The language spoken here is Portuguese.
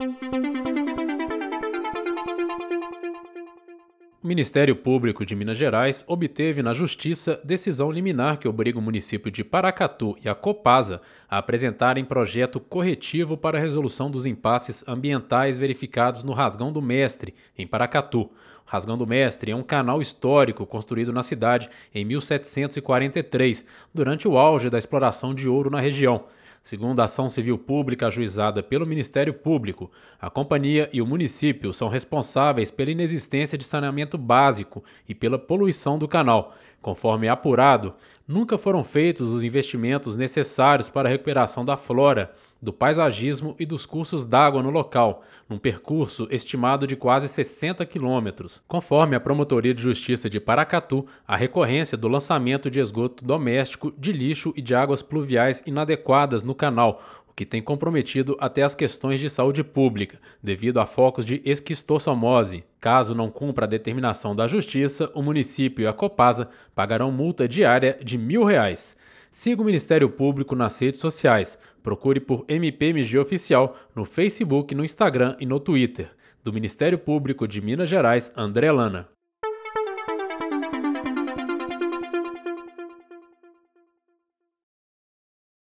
O Ministério Público de Minas Gerais obteve na Justiça decisão liminar que obriga o município de Paracatu e a Copasa a apresentarem projeto corretivo para a resolução dos impasses ambientais verificados no Rasgão do Mestre, em Paracatu. O Rasgão do Mestre é um canal histórico construído na cidade em 1743, durante o auge da exploração de ouro na região. Segundo a ação civil pública ajuizada pelo Ministério Público, a companhia e o município são responsáveis pela inexistência de saneamento básico e pela poluição do canal. Conforme é apurado, nunca foram feitos os investimentos necessários para a recuperação da flora, do paisagismo e dos cursos d'água no local, num percurso estimado de quase 60 quilômetros. Conforme a Promotoria de Justiça de Paracatu, a recorrência do lançamento de esgoto doméstico, de lixo e de águas pluviais inadequadas no canal, o que tem comprometido até as questões de saúde pública, devido a focos de esquistossomose. Caso não cumpra a determinação da Justiça, o município e a Copasa pagarão multa diária de R$ 1.000. Siga o Ministério Público nas redes sociais. Procure por MPMG Oficial no Facebook, no Instagram e no Twitter. Do Ministério Público de Minas Gerais, André Lana.